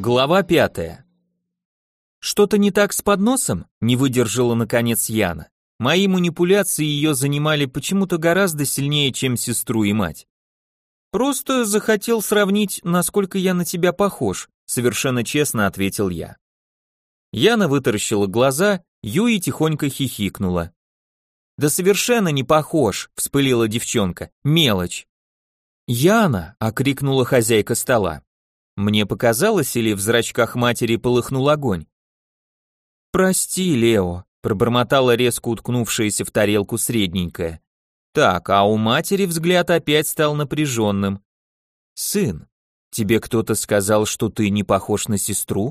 Глава 5. Что-то не так с подносом? Не выдержала наконец Яна. Мои манипуляции ее занимали почему-то гораздо сильнее, чем сестру и мать. Просто захотел сравнить, насколько я на тебя похож, совершенно честно ответил я. Яна вытаращила глаза, Юи тихонько хихикнула. Да совершенно не похож, вспылила девчонка. Мелочь. Яна, окрикнула хозяйка стола. Мне показалось, или в зрачках матери полыхнул огонь? «Прости, Лео», — пробормотала резко уткнувшаяся в тарелку средненькая. Так, а у матери взгляд опять стал напряженным. «Сын, тебе кто-то сказал, что ты не похож на сестру?»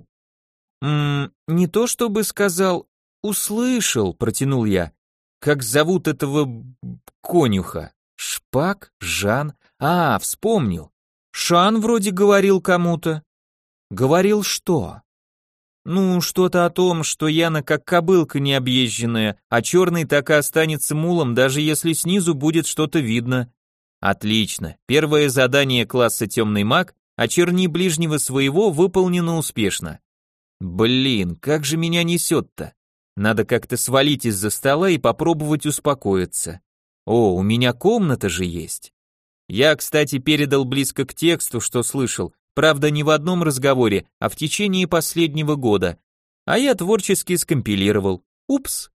Не то чтобы сказал, услышал», — протянул я. «Как зовут этого конюха? Шпак? Жан? А, вспомнил. Шан вроде говорил кому-то». «Говорил что?» «Ну, что-то о том, что Яна как кобылка необъезженная, а черный так и останется мулом, даже если снизу будет что-то видно». «Отлично. Первое задание класса темный маг, очерни ближнего своего, выполнено успешно». «Блин, как же меня несет-то? Надо как-то свалить из-за стола и попробовать успокоиться. О, у меня комната же есть». Я, кстати, передал близко к тексту, что слышал, правда не в одном разговоре, а в течение последнего года, а я творчески скомпилировал. Упс.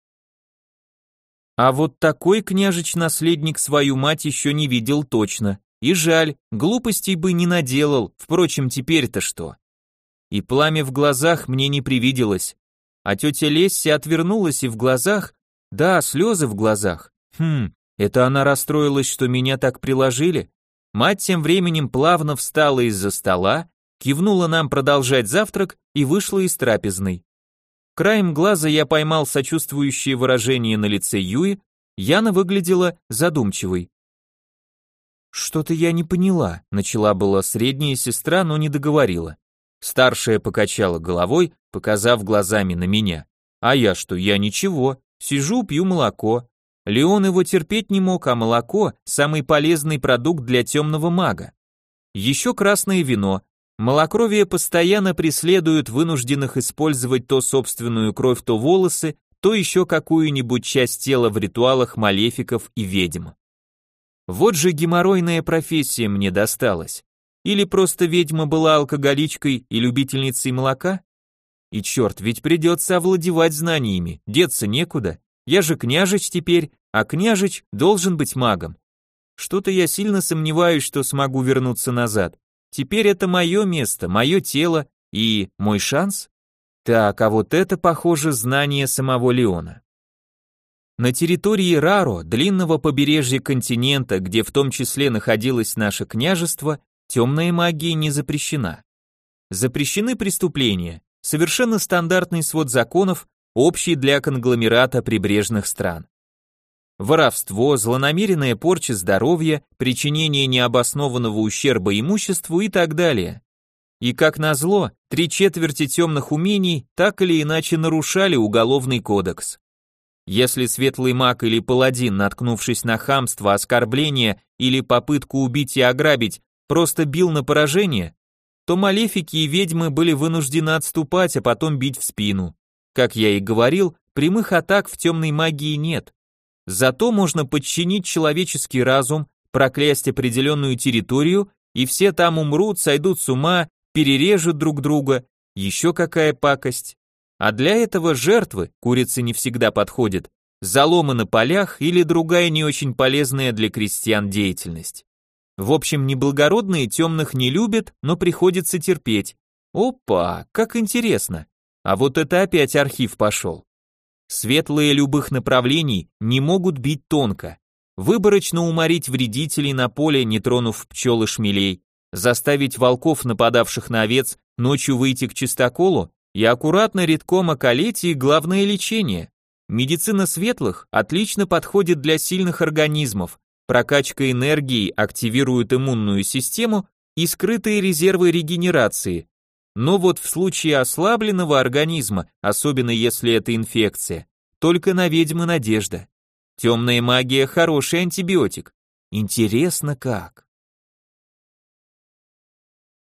А вот такой княжич-наследник свою мать еще не видел точно. И жаль, глупостей бы не наделал, впрочем, теперь-то что? И пламя в глазах мне не привиделось. А тетя Лесси отвернулась, и в глазах, да, слезы в глазах. Это она расстроилась, что меня так приложили? Мать тем временем плавно встала из-за стола, кивнула нам продолжать завтрак и вышла из трапезной. Краем глаза я поймал сочувствующее выражение на лице Юи, Яна выглядела задумчивой. «Что-то я не поняла», — начала была средняя сестра, но не договорила. Старшая покачала головой, показав глазами на меня. «А я что, я ничего, сижу, пью молоко». Леон его терпеть не мог, а молоко – самый полезный продукт для темного мага. Еще красное вино. Малокровие постоянно преследует вынужденных использовать то собственную кровь, то волосы, то еще какую-нибудь часть тела в ритуалах малефиков и ведьм. Вот же геморройная профессия мне досталась. Или просто ведьма была алкоголичкой и любительницей молока? И черт, ведь придется овладевать знаниями, деться некуда. Я же княжич теперь, а княжич должен быть магом. Что-то я сильно сомневаюсь, что смогу вернуться назад. Теперь это мое место, мое тело и мой шанс? Так, а вот это, похоже, знание самого Леона. На территории Раро, длинного побережья континента, где в том числе находилось наше княжество, темная магия не запрещена. Запрещены преступления, совершенно стандартный свод законов, общий для конгломерата прибрежных стран. Воровство, злонамеренная порча здоровья, причинение необоснованного ущерба имуществу и так далее. И как назло, 3/4 темных умений так или иначе нарушали уголовный кодекс. Если светлый маг или паладин, наткнувшись на хамство, оскорбление или попытку убить и ограбить, просто бил на поражение, то малефики и ведьмы были вынуждены отступать, а потом бить в спину. Как я и говорил, прямых атак в темной магии нет. Зато можно подчинить человеческий разум, проклясть определенную территорию, и все там умрут, сойдут с ума, перережут друг друга, еще какая пакость. А для этого жертвы, курицы не всегда подходят, заломы на полях или другая не очень полезная для крестьян деятельность. В общем, неблагородные темных не любят, но приходится терпеть. Опа, как интересно. А вот это опять архив пошел. Светлые любых направлений не могут бить тонко. Выборочно уморить вредителей на поле, не тронув пчел и шмелей, заставить волков, нападавших на овец, ночью выйти к чистоколу и аккуратно редком околеть и главное лечение. Медицина светлых отлично подходит для сильных организмов. Прокачка энергии активирует иммунную систему и скрытые резервы регенерации. Но вот в случае ослабленного организма, особенно если это инфекция, только на ведьмы надежда. Темная магия – хороший антибиотик. Интересно как.